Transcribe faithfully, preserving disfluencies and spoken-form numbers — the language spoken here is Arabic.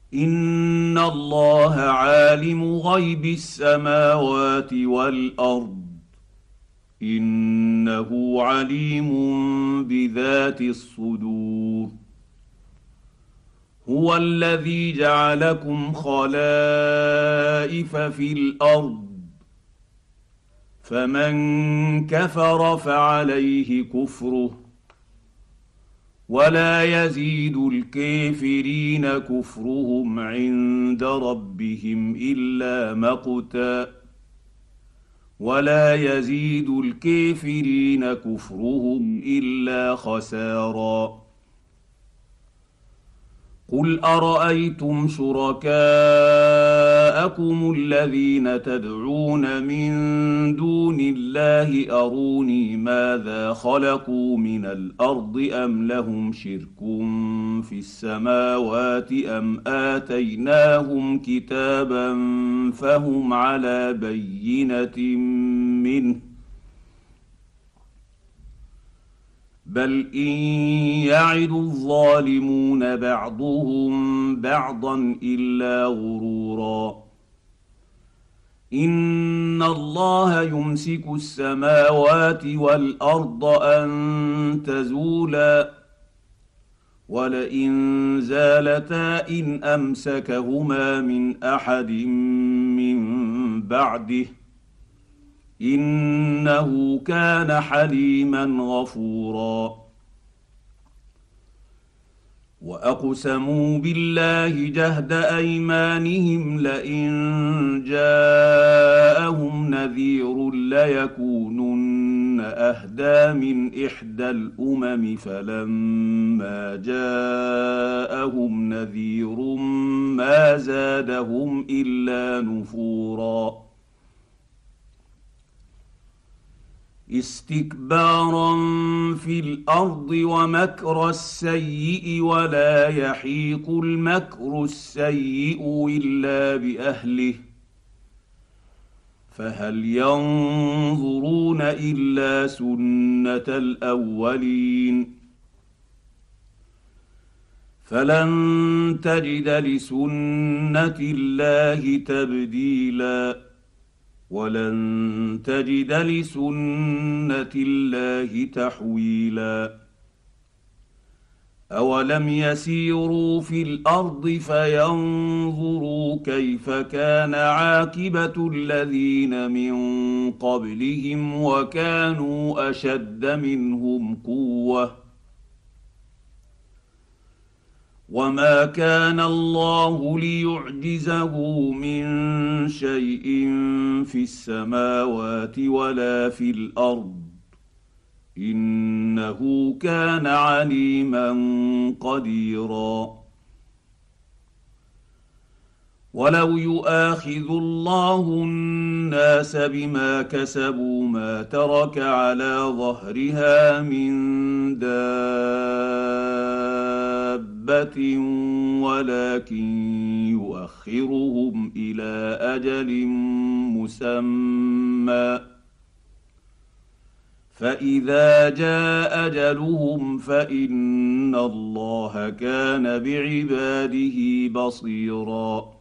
ان الله عالم غيب السماوات والارض انه عليم بذات الصدور. هو الذي جعلكم خلائف في الارض فمن كفر فعليه كفره ولا يزيد الكافرين كفرهم عند ربهم الا مقتا ولا يزيد الكافرين كفرهم الا خسارا. قل ارايتم شركاءكم الذين تدعون من دون الله اروني ماذا خلقوا من الارض ام لهم شرك في السماوات ام اتيناهم كتابا فهم على بينه منه بل ان يعد الظالمون بعضهم بعضا الا غرورا. ان الله يمسك السماوات والارض ان تزولا ولئن زالتا ان امسكهما من احد من بعده انه كان حليما غفورا. واقسموا بالله جهد ايمانهم لئن جاءهم نذير ليكونن اهدى من احدى الامم فلما جاءهم نذير ما زادهم الا نفورا استكبارا في الارض ومكر السيء ولا يحيق المكر السيء الا باهله فهل ينظرون الا سنه الاولين فلن تجد لسنه الله تبديلا ولن تجد لسنه الله تحويلا. اولم يسيروا في الارض فينظروا كيف كان عاقبه الذين من قبلهم وكانوا اشد منهم قوه وما كان الله ليعجزه من شيء في السماوات ولا في الارض انه كان عليما قديرا. ولو يؤاخذ الله الناس بما كسبوا ما ترك على ظهرها من دابة ولكن يؤخرهم إلى أجل مسمى فإذا جاء أجلهم فإن الله كان بعباده بصيراً.